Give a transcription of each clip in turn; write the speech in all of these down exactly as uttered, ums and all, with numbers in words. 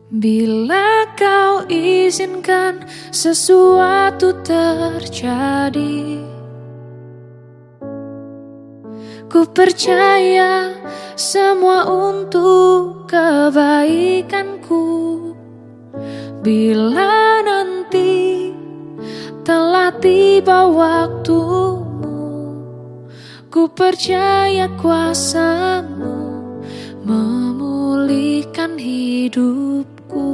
Bila kau izinkan sesuatu terjadi, ku percaya semua untuk kebaikanku. Bila nanti telah tiba waktumu, ku percaya kuasamu memulihkan hidupku.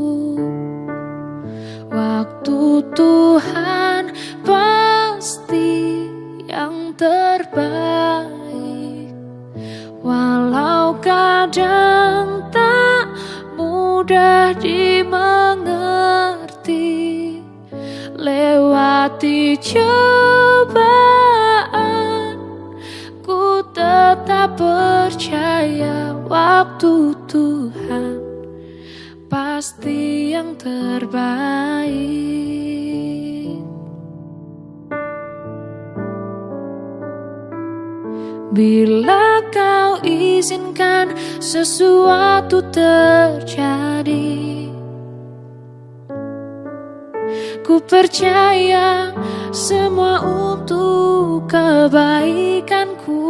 Waktu Tuhan pasti yang terbaik, walau kadang tak mudah dimengerti. Lewati cobaan, ku tetap percaya waktu Tuhan pasti yang terbaik. Bila kau izinkan sesuatu terjadi, ku percaya semua untuk kebaikanku.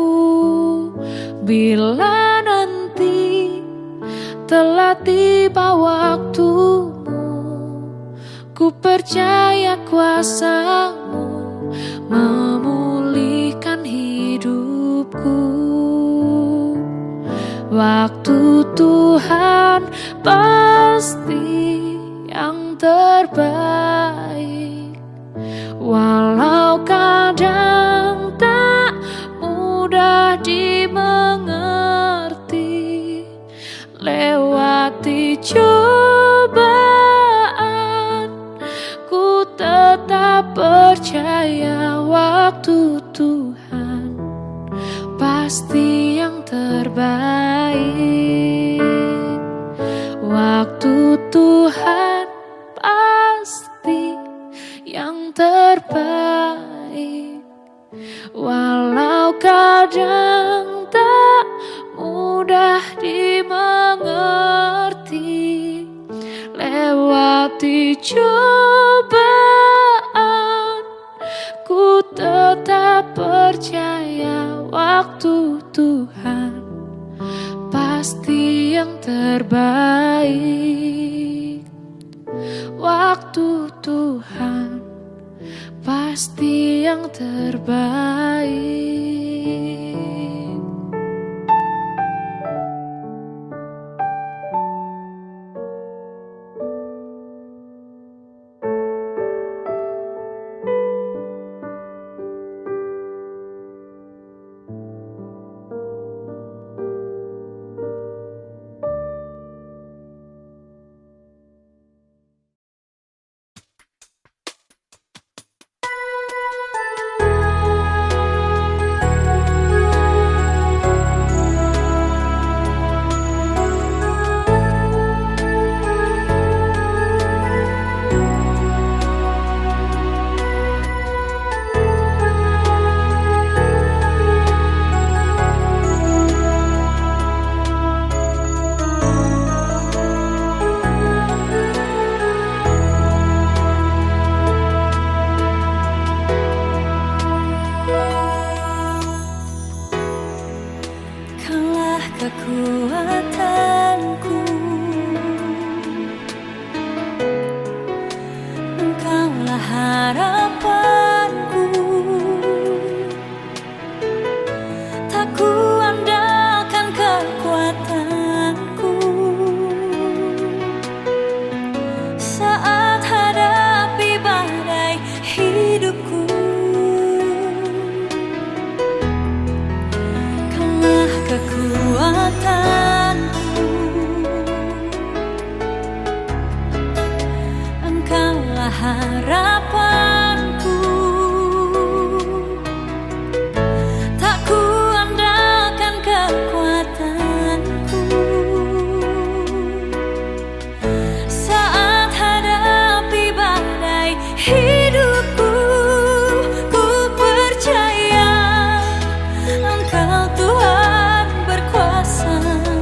Bila nanti telah tiba waktumu, ku percaya kuasamu memulihkan hidupku. Waktu Tuhan pasti yang terbaik, walau kadang tak mudah dimengerti. Lewati cobaan, ku tetap percaya waktu Tuhan pasti yang terbaik. Waktu Tuhan pasti yang terbaik, walau kadang tak mudah dimengerti. Lewati cobaan, ku tetap percaya waktu Tuhan pasti yang terbaik. Waktu Tuhan pasti yang terbaik. Kekuatanku, Engkaulah harapanku. Tak kuandalkan kekuatanku saat hadapi badai hidupku. Kaulah kekuatanku, Engkaulah harapanku. Tak kuandalkan kekuatanku saat hadapi badai hidupku. Ku percaya Engkau Tuhan berkuasa.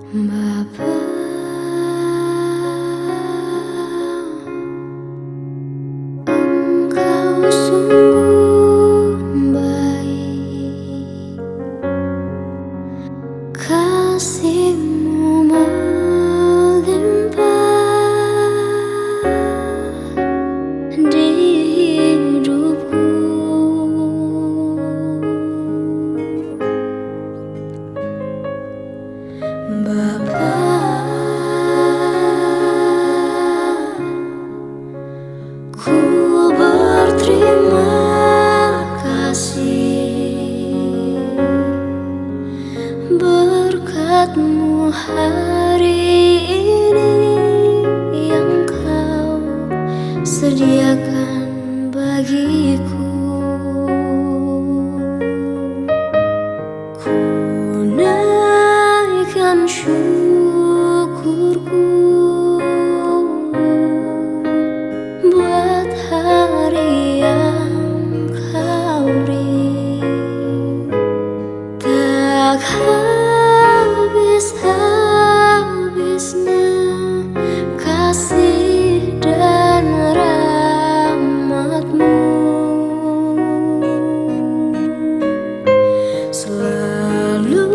Bapa, Engkau sungguh baik, kasih-Mu melimpah di hidupku. Bapa, ku berterima kasih berkat-Mu hari ini yang Kau sediakan bagiku. Ku naikkan syukurku buat hari yang Kau beri, tak habis-habisnya kasih dan rahmat-Mu, selalu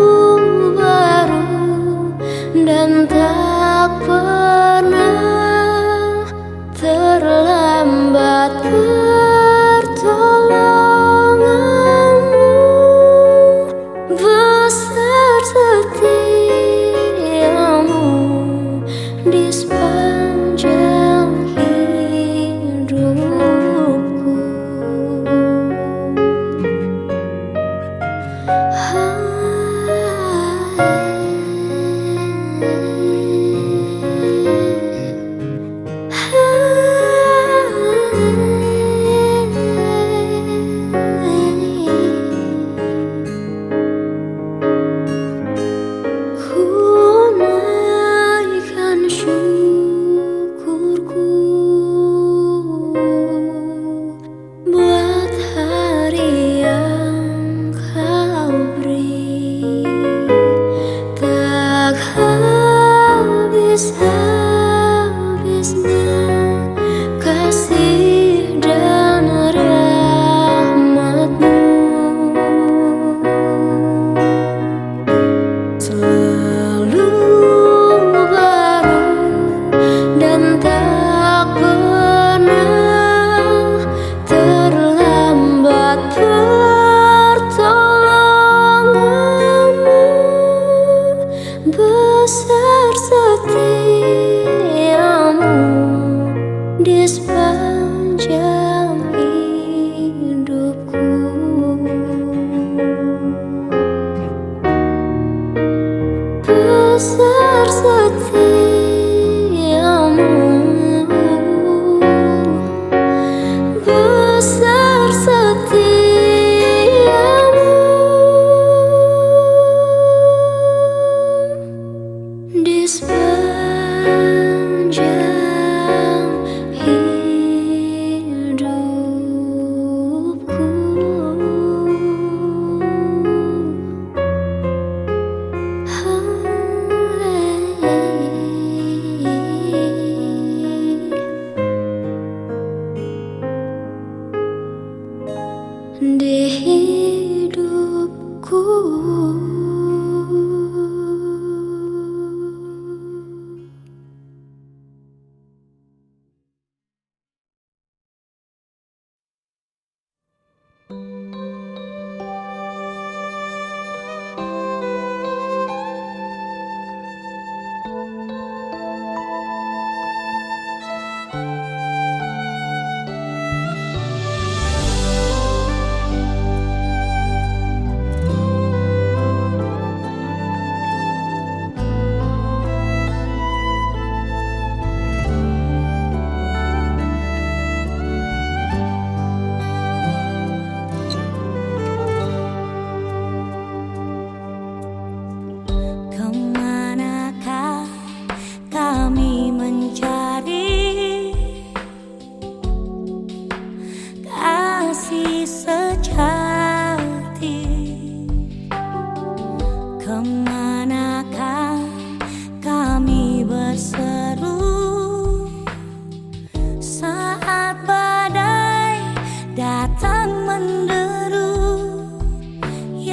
baru dan tak pernah terlambat pertolongan-Mu besar.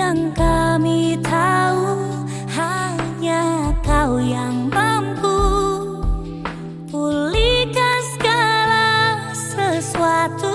yang kami tahu hanya kau yang mampu pulihkan segala sesuatu.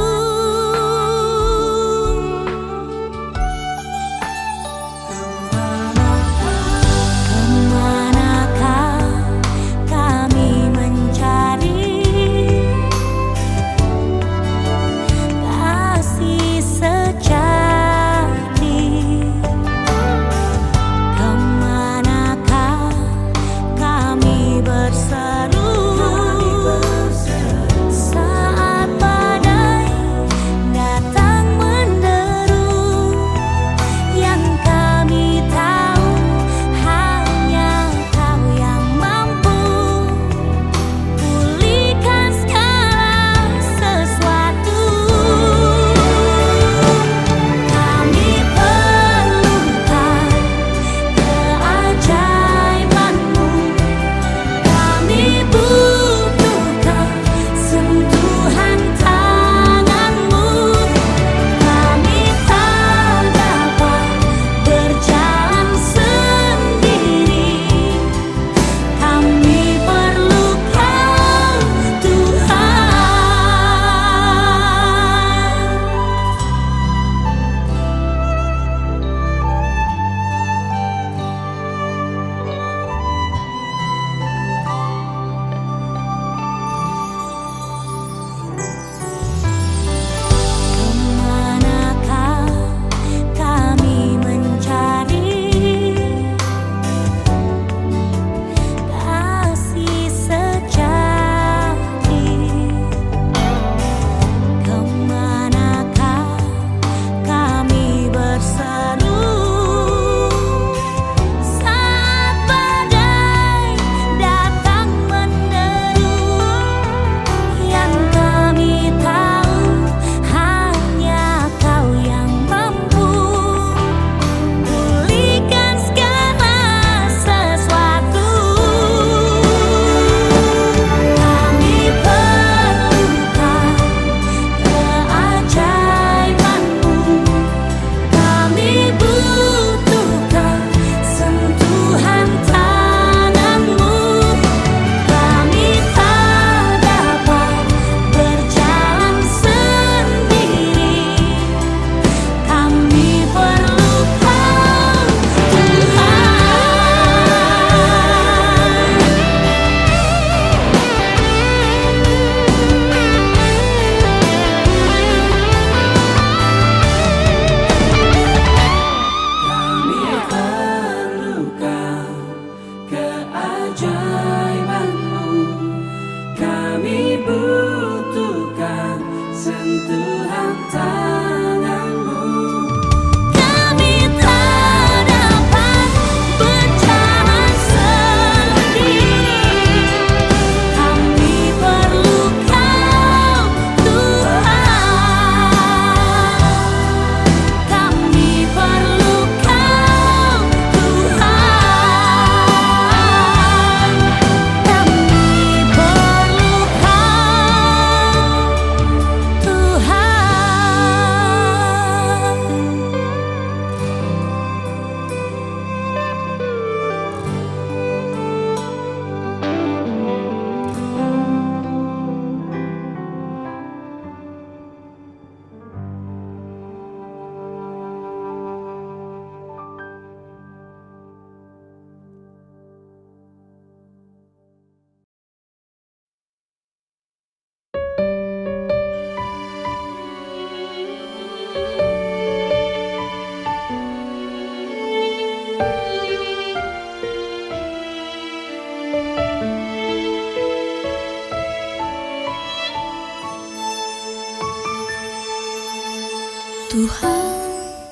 Tuhan,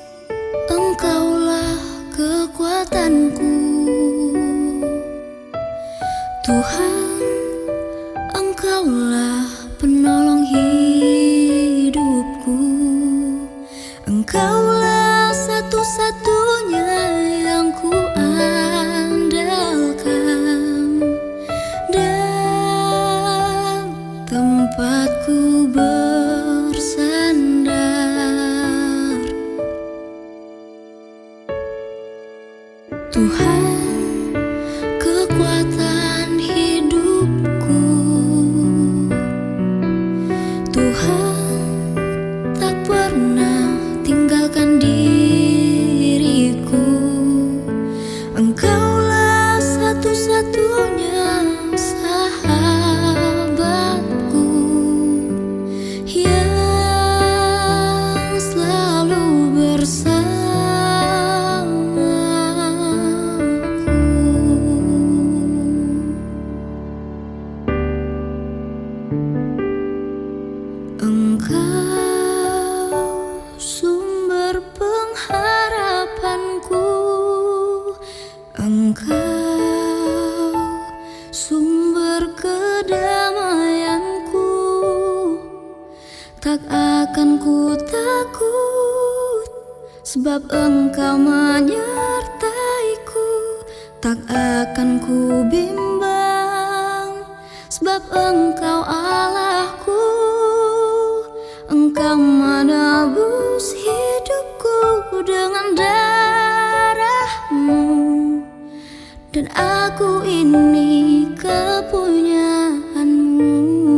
Engkaulah kekuatanku. Tuhan, Engkaulah penolong hidupku. Engkaulah satu-satunya yang ku andalkan dan tempatku bersandar. Tuhan, kekuatan hidupku. Tuhan, tak pernah tinggalkan diriku. Engkaulah satu-satunya sahabatku yang selalu bersamaku. Engkau sumber pengharapanku, Engkau sumber kedamaianku. Tak akan ku takut, sebab Engkau menyertaiku. Tak akan ku bimbang, sebab Engkau Allahku. Engkau menebus hidupku dengan darah-Mu, dan aku ini kepunyaan-Mu.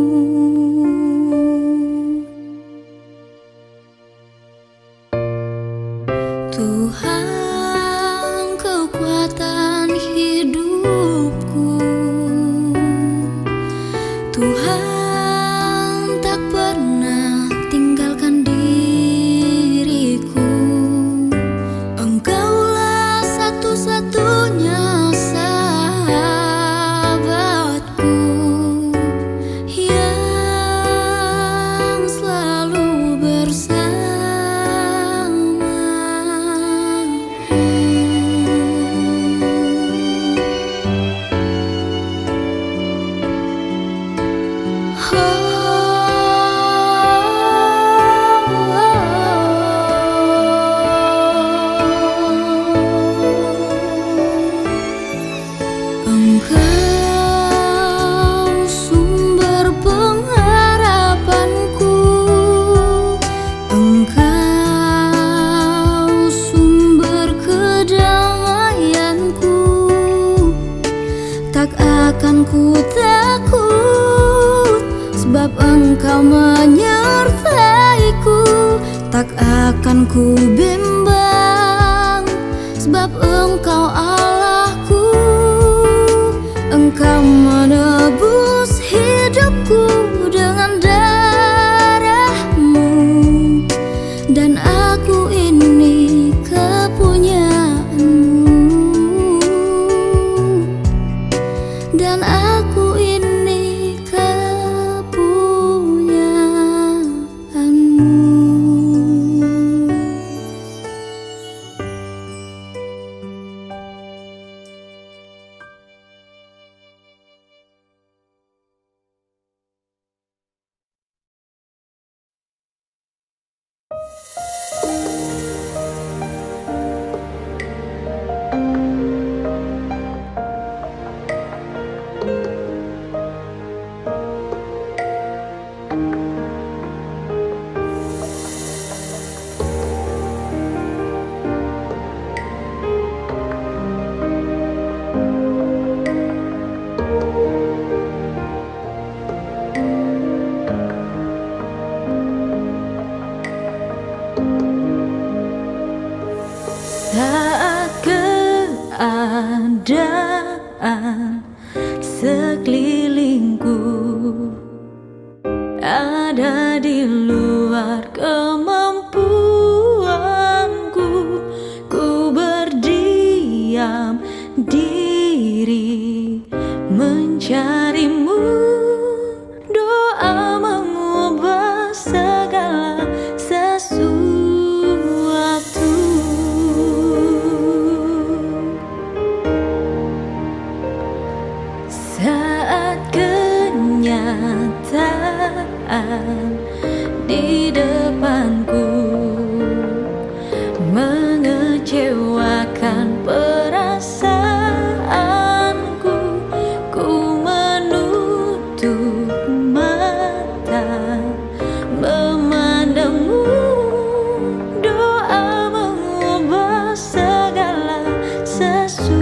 Tuhan, kekuatan hidupku. Tuhan, tak pernah tinggalkan diriku. Engkaulah satu-satunya sahabatku yang selalu bersamaku. Engkau sumber pengharapanku, Engkau sumber kedamaianku. Tak akan ku takut, sebab Engkau menyertaiku. Tak akan ku bimbang, sebab Engkau Allahku. Engkau menebus hidupku dengan darah-Mu, dan aku ini kepunyaan-Mu, dan aku ini kepunyaan-Mu. Saat keadaan sekelilingku ada di luar kemampuanku, ku berdiam diri mencari-Mu. Doa mengubah segala sesuatu. Saat kenyataan di depanku mengecewakan perasaanku, ku menutup mata memandang-Mu. Doa mengubah segala sesuatu.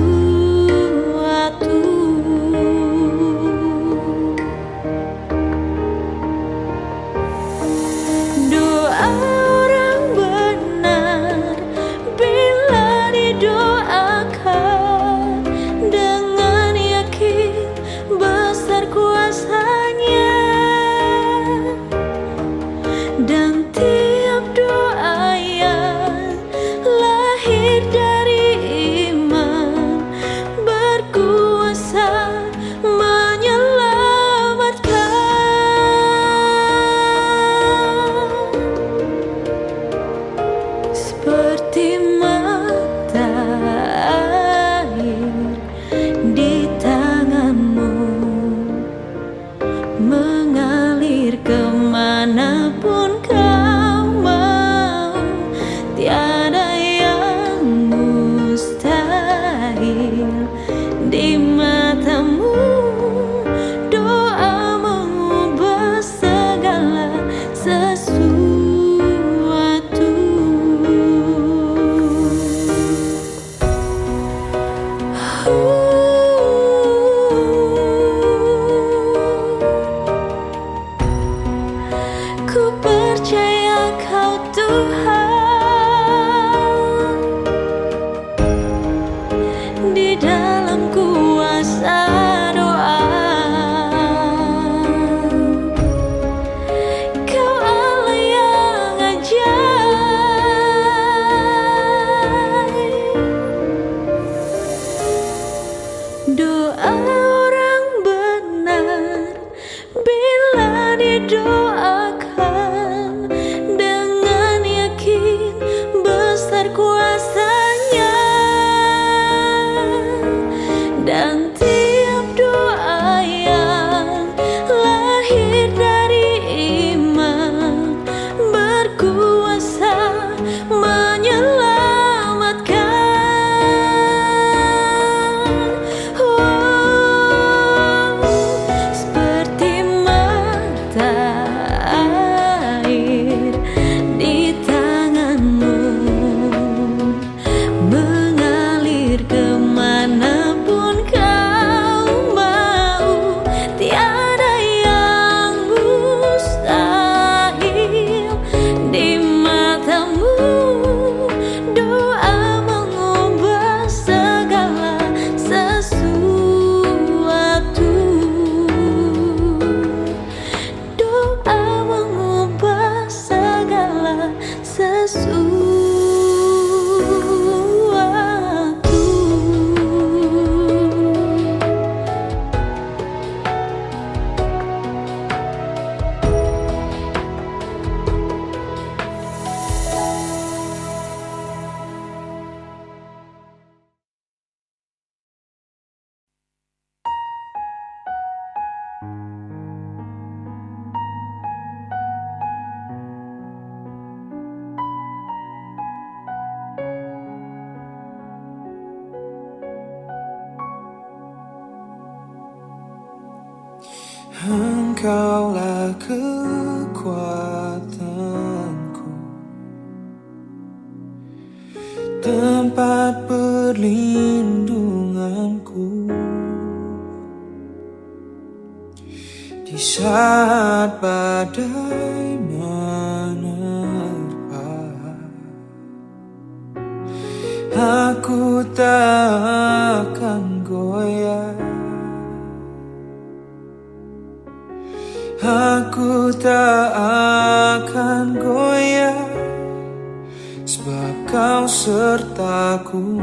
kekuatanku, tempat perlindunganku. Di saat badai menerpa, aku tak akan goyah. Aku tak akan goyah, sebab kau sertaku.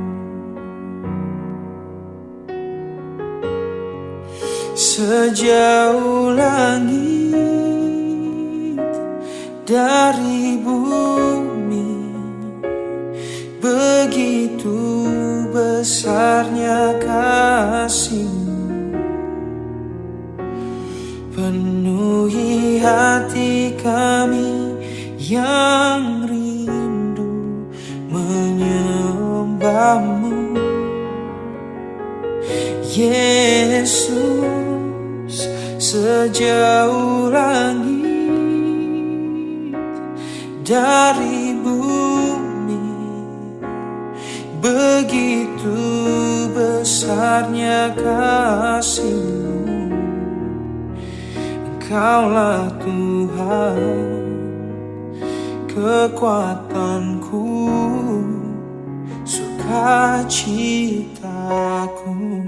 Sejauh langit dari bumi, begitu besarnya kasih-Mu, penuhi hati kami yang rindu menyembah-Mu. Yesus, sejauh langit dari bumi, begitu besarnya kasih-Mu. Engkaulah Tuhan, kekuatanku, sukacitaku.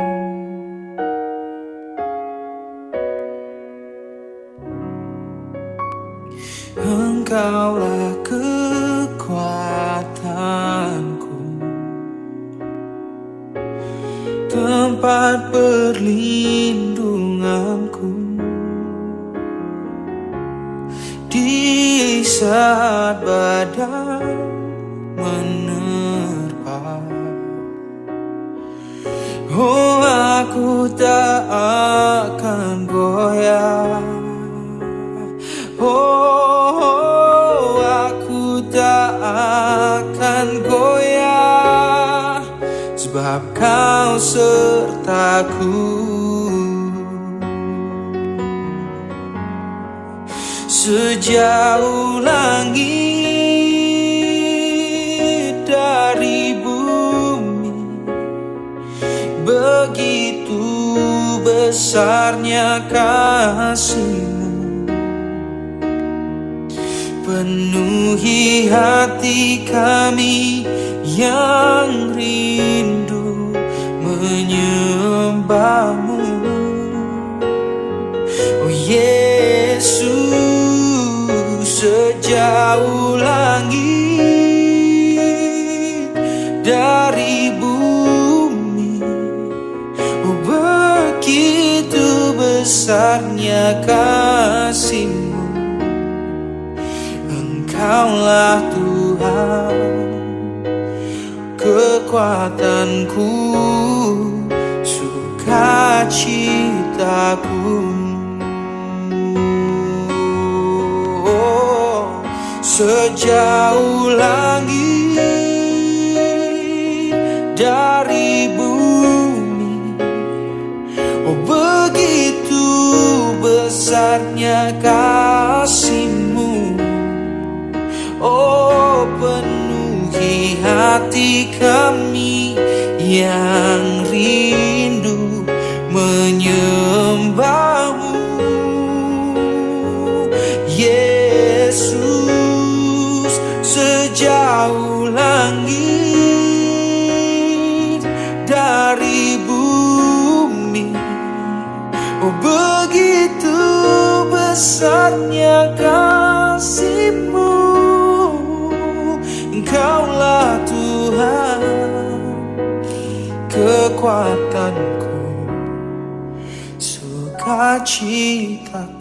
Engkaulah kekuatanku, tempat perlindunganku. Di saat badai menerpa, oh aku tak akan goyah. Oh, aku tak akan goyah, sebab kau sertaku. Sejauh langit dari bumi, begitu besarnya kasih-Mu, penuhi hati kami yang rindu menyembah-Mu. Oh Yesus, sejauh langit dari bumi, oh begitu besarnya kasih-Mu. Engkaulah Tuhan, kekuatanku, sukacitaku. Oh, sejauh langit dari bumi, oh begitu besarnya kasih-Mu. Oh, penuhi hati kami yang rindu menyembah-Mu. Yesus, sejauh langit dari bumi, oh begitu besarnya kasih-Mu. Engkaulah Tuhan, kekuatanku, sukacitaku.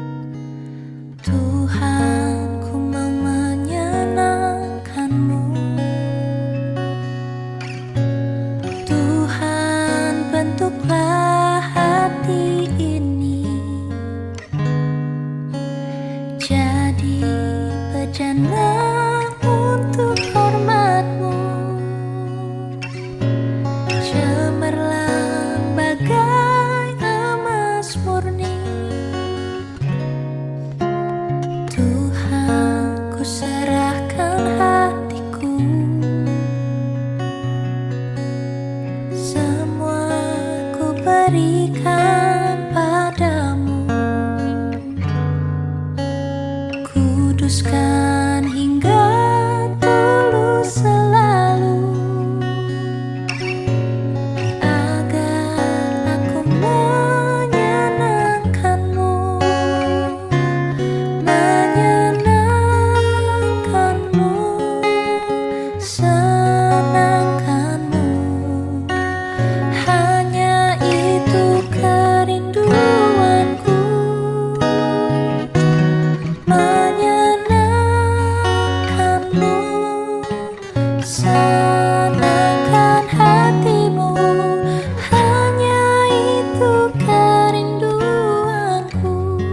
Tuhan, ku mau menyenangkan-Mu. sarjana untuk hormatmu, cemerlang bagai emas murni. Tuhan, ku serahkan hatiku, semua ku berikan padamu. Kuduskan hingga tulus selalu, agar aku menyenangkanmu, menyenangkanmu, senangkanmu. Hanya itu kerinduanku, menyenangkanmu, senangkan hatimu. Hanya itu kerinduanku.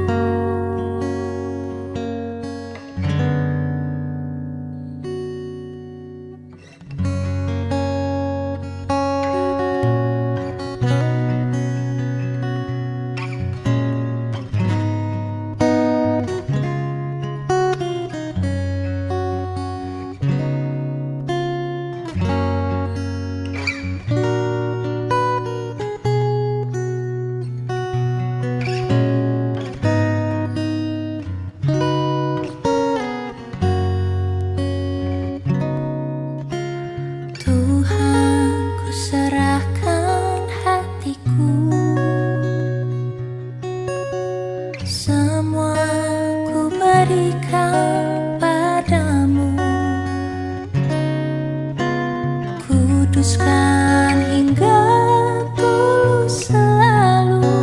Tuhan, ku serahkan hatiku, semua ku berikan padamu. Kuduskan hingga tulus selalu,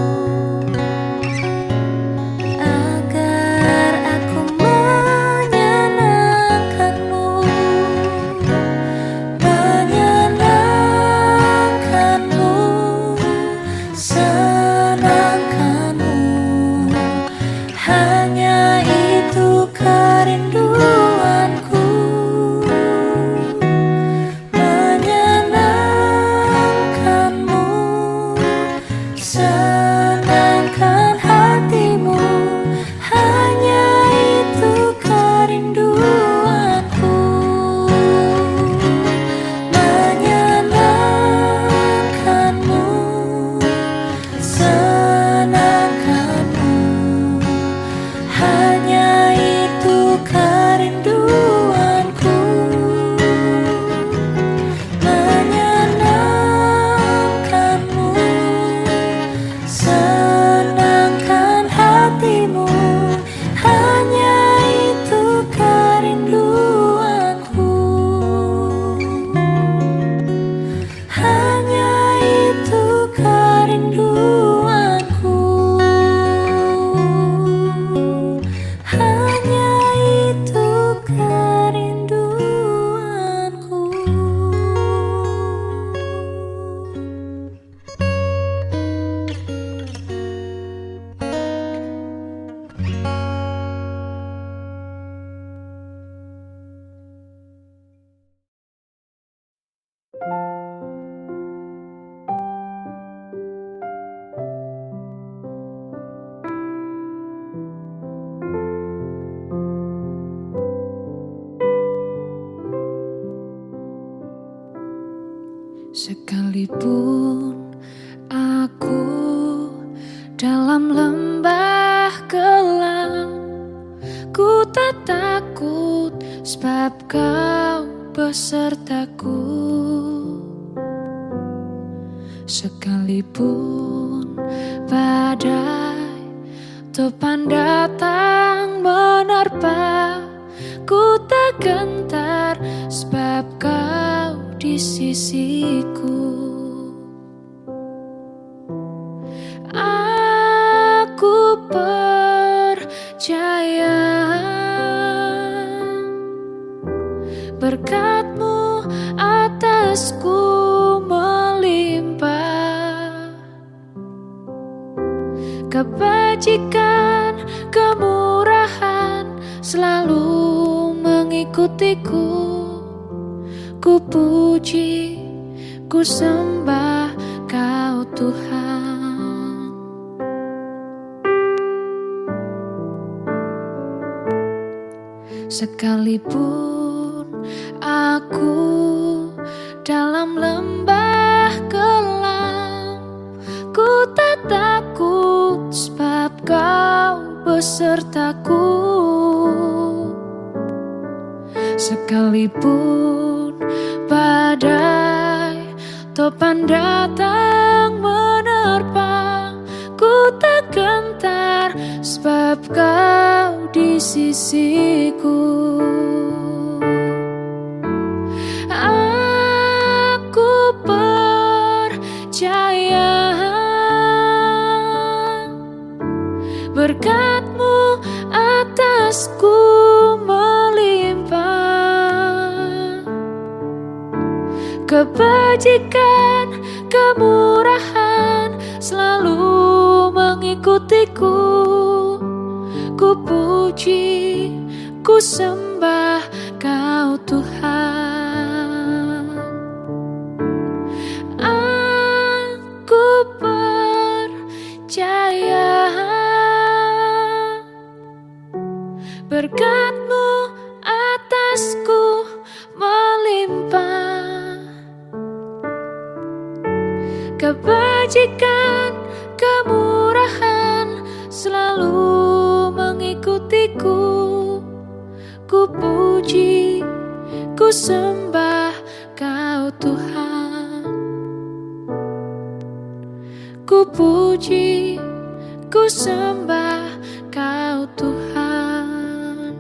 agar aku menyenangkanmu, menyenangkanmu, senangkanmu. Hanya itu kerinduanku, menyenangkanmu, senangkan hatimu. Hanya itu kerinduanku, menyenangkanmu, senangkanmu. Hanya itu kerinduanku, menyenangkanmu, senangkan hatimu. Hanya itu kerinduanku, hanya itu kerinduanku, hanya itu kerinduanku. Sekalipun aku dalam lembah kelam, ku tak takut sebab kau besertaku. Sekalipun badai topan datang menerpa, ku tak gentar sebab kau di sisiku. Aku percaya berkat-Mu atasku melimpah, kebajikan, kemurahan selalu mengikutiku. Ku puji, ku sembah Kau Tuhan. Sekalipun aku dalam lembah kelam, ku tak takut sebab Kau besertaku. Sekalipun badai topan datang menerpa, ku tak gentar sebab Kau di sisiku. Aku percaya berkat-Mu atasku melimpah, kebajikan, kemurahan selalu mengikutiku. Ku puji, ku sembah Kau Tuhan. Aku percaya berkat-Mu atasku melimpah, kebajikan, kemurahan selalu mengikutiku. Ku puji, ku sembah Kau Tuhan. Ku puji, ku sembah Kau Tuhan.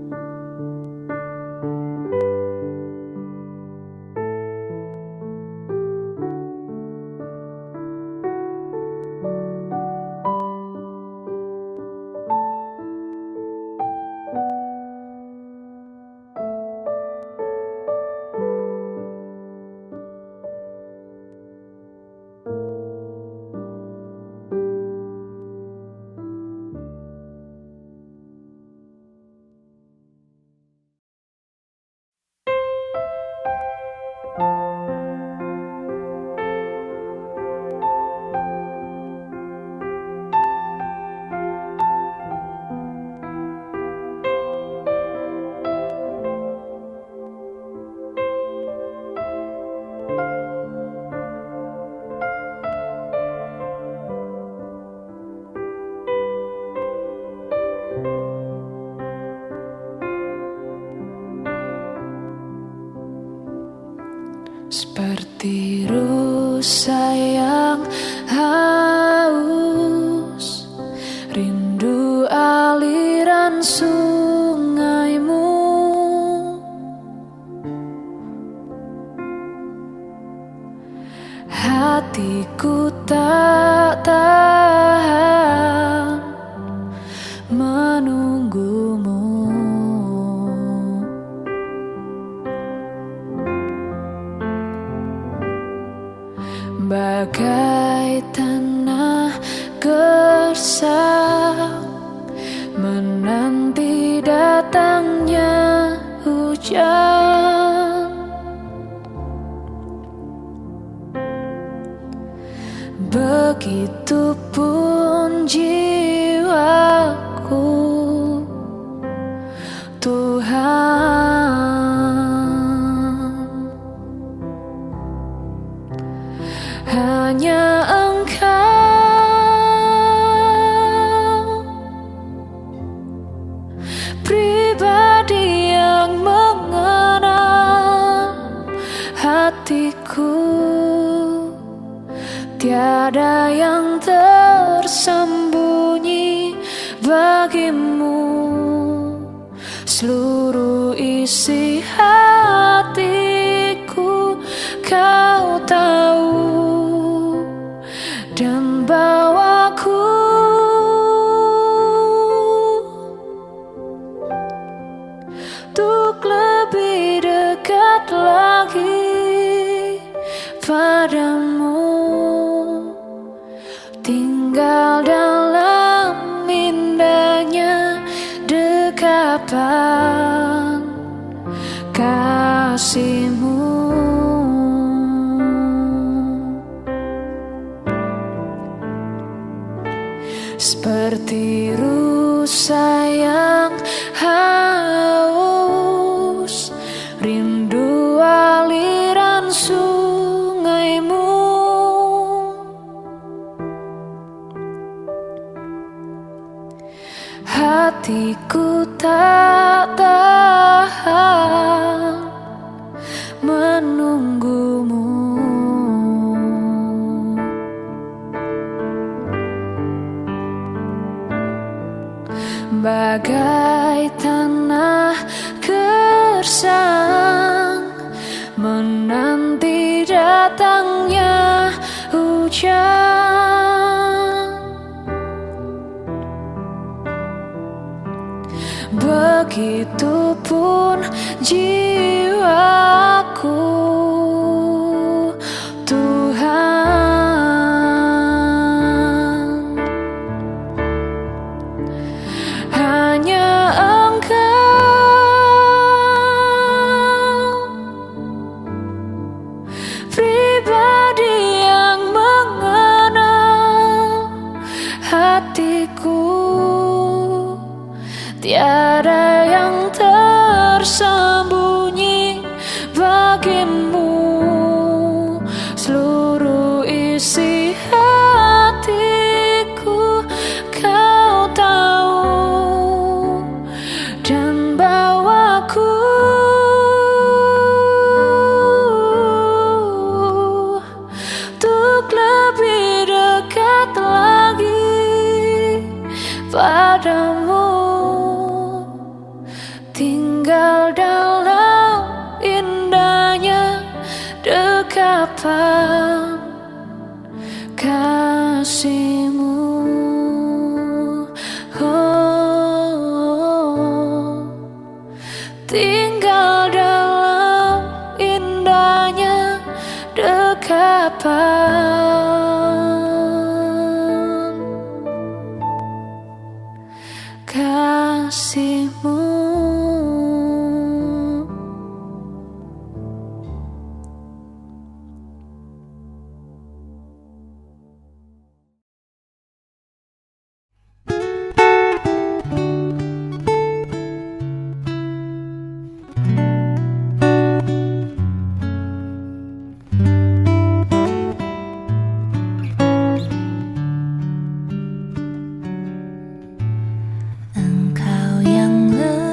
Seperti rusa yang haus, rindu aliran sungai-Mu. Hatiku tak tahan menunggu-Mu. Bagai tanah gersang menanti datangnya hujan, begitupun jiwaku, Tuhan. Hanya Engkau pribadi yang mengenal hatiku, tiada yang tersembunyi bagi-Mu. Seluruh isi hatiku Kau tahu, dan bawaku untuk lebih dekat lagi padamu, tinggal dalam indahnya dekapan seperti rusa yang haus, rindu aliran sungaimu. Hatiku tak tahan menunggumu. Bagai tanah gersang menanti datangnya hujan. Begitupun jiwaku, Tuhan. Hanya Engkau, pribadi yang mengenal hatiku. Tiada yang tersembunyi bagimu, seluruh isi hatiku kau tahu, dan bawaku untuk lebih dekat lagi padamu. Tinggal dalam indahnya dekapan kasih-Mu. Oh, tinggal dalam indahnya dekapan kasih-Mu. Engkau yang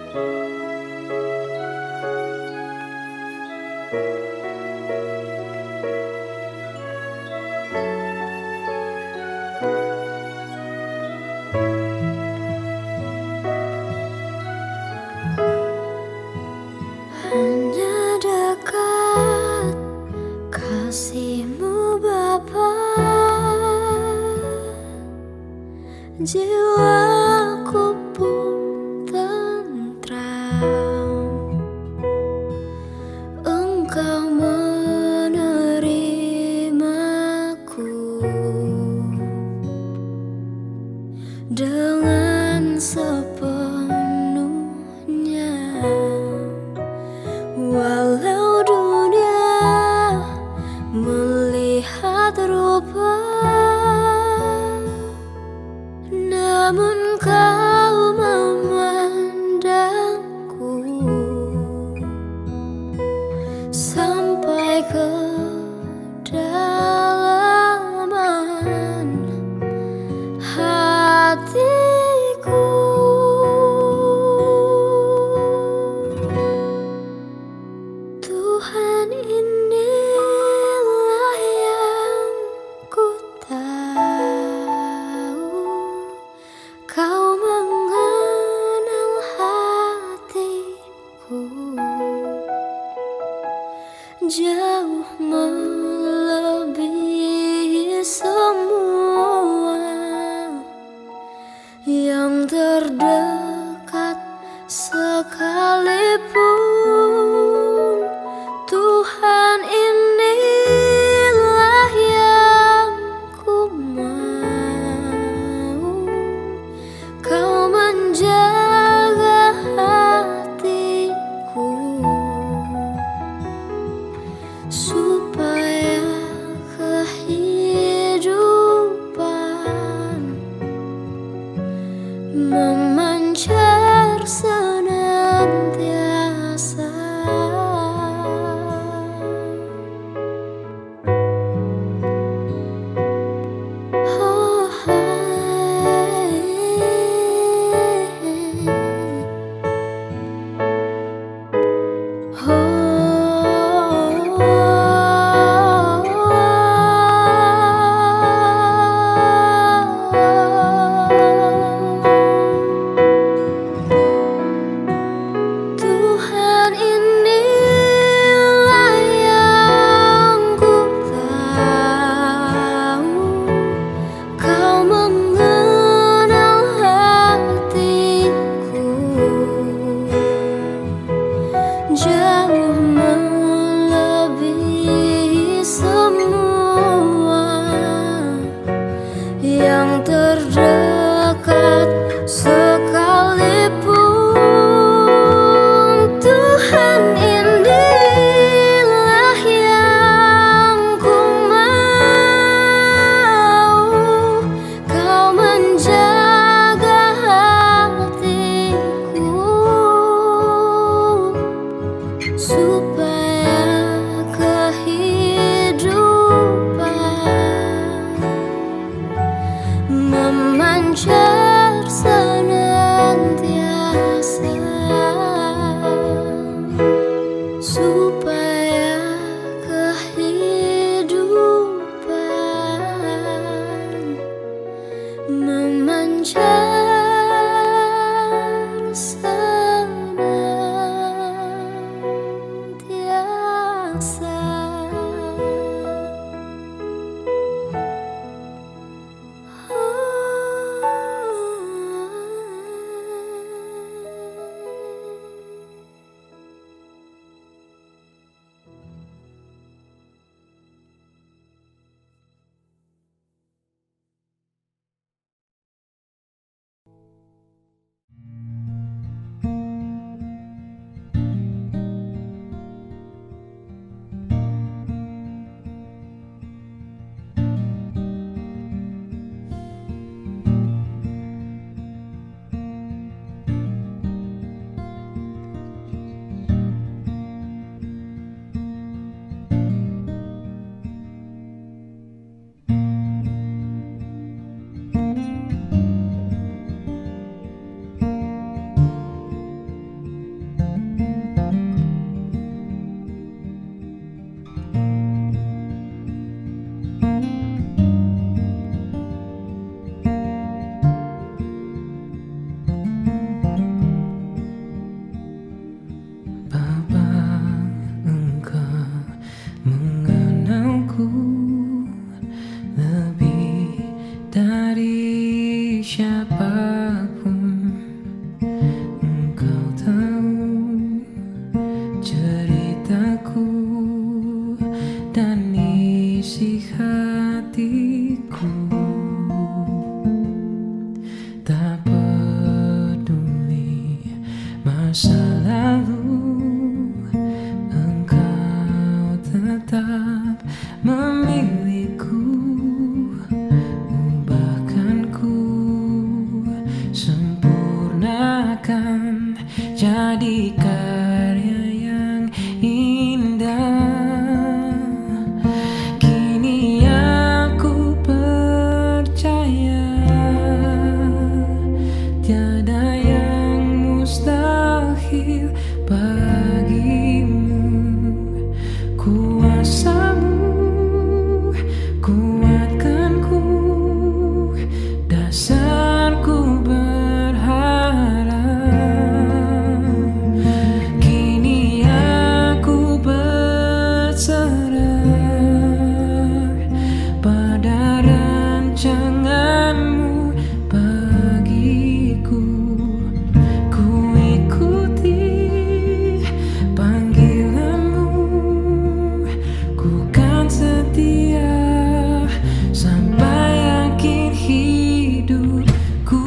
Hanya dekat kasih-Mu Bapa, jiwaku pun tentram. Engkau menerimaku dengan sepenuhnya. Walau dunia melihat rupa, namun Kau memandangku sampai ke dalaman hatiku. Tuhan, inilah yang ku tahu, Kau mengenal hatiku jauh melebihi semua yang terdekat sekalipun. Tuhan, inilah yang ku mau, Kau menjaga hatiku supaya kehidupan memancar senantiasa masa lalu engkau tetap memilihku, ubahkan ku, sempurnakan jadi karya yang indah. Kini aku percaya tiada yang mustahil bagimu. Kuasamu kuatkanku, dasarku berharap. Kini aku berserah pada rancanganmu bagiku. Ku ikuti panggilanmu, ku kan setia sampai akhir hidupku.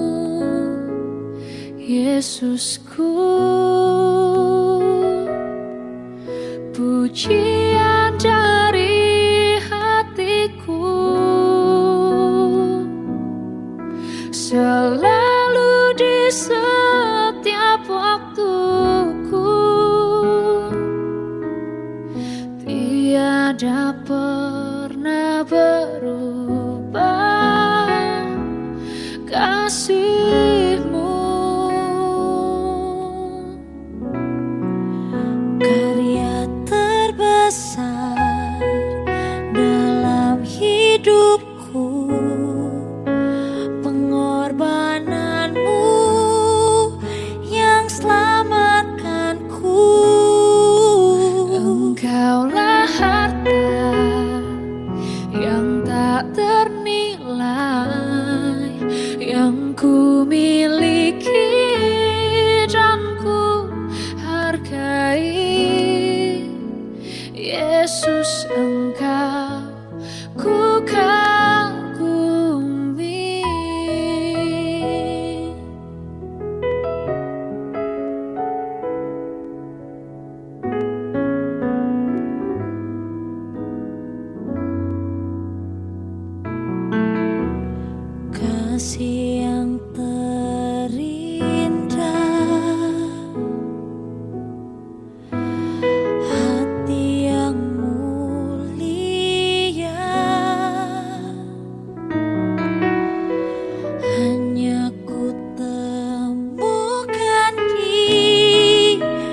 Yesusku, pujian dari hatiku, selalu di setiap waktuku, tiada pernah berubah kasih-Mu. Karya terbesar dalam hidupku, pengorbananmu yang selamatkanku. Engkaulah harta yang tak ternilai, yang ku miliki dan ku hargai. Yesus, Engkau ku kagumi. Kasih yang terindah, hati yang mulia, hanya ku temukan di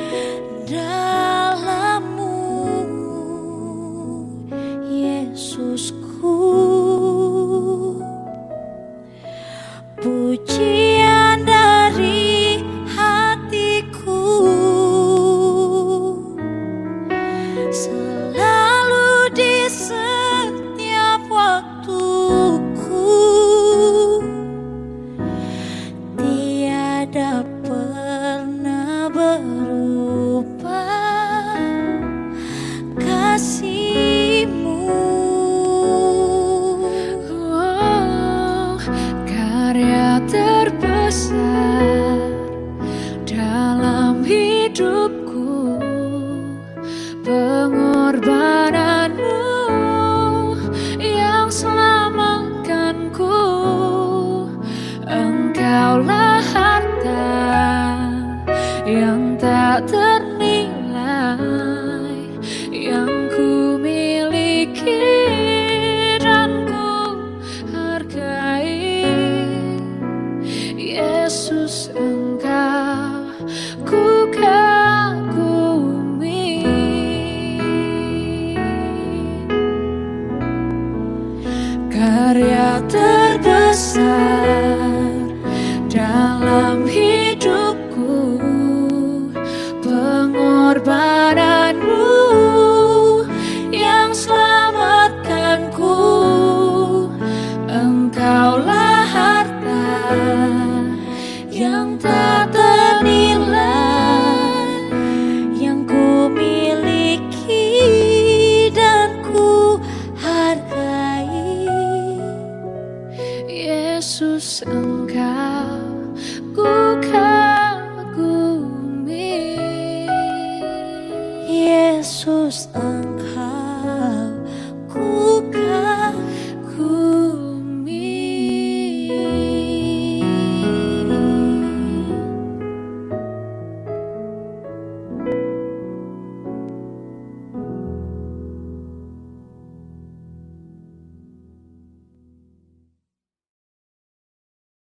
dalam-Mu, Yesusku. Pujian dari hatiku, selalu di setiap waktuku, tiada pernah berubah kasih-Mu. Oh, karya terbesar dalam hidupku, pengorbananmu yang selamatkanku. Engkaulah harta yang tak ternilai, yang ku miliki dan ku hargai. Yesus, Engkau ku kagumi. Karya terbesar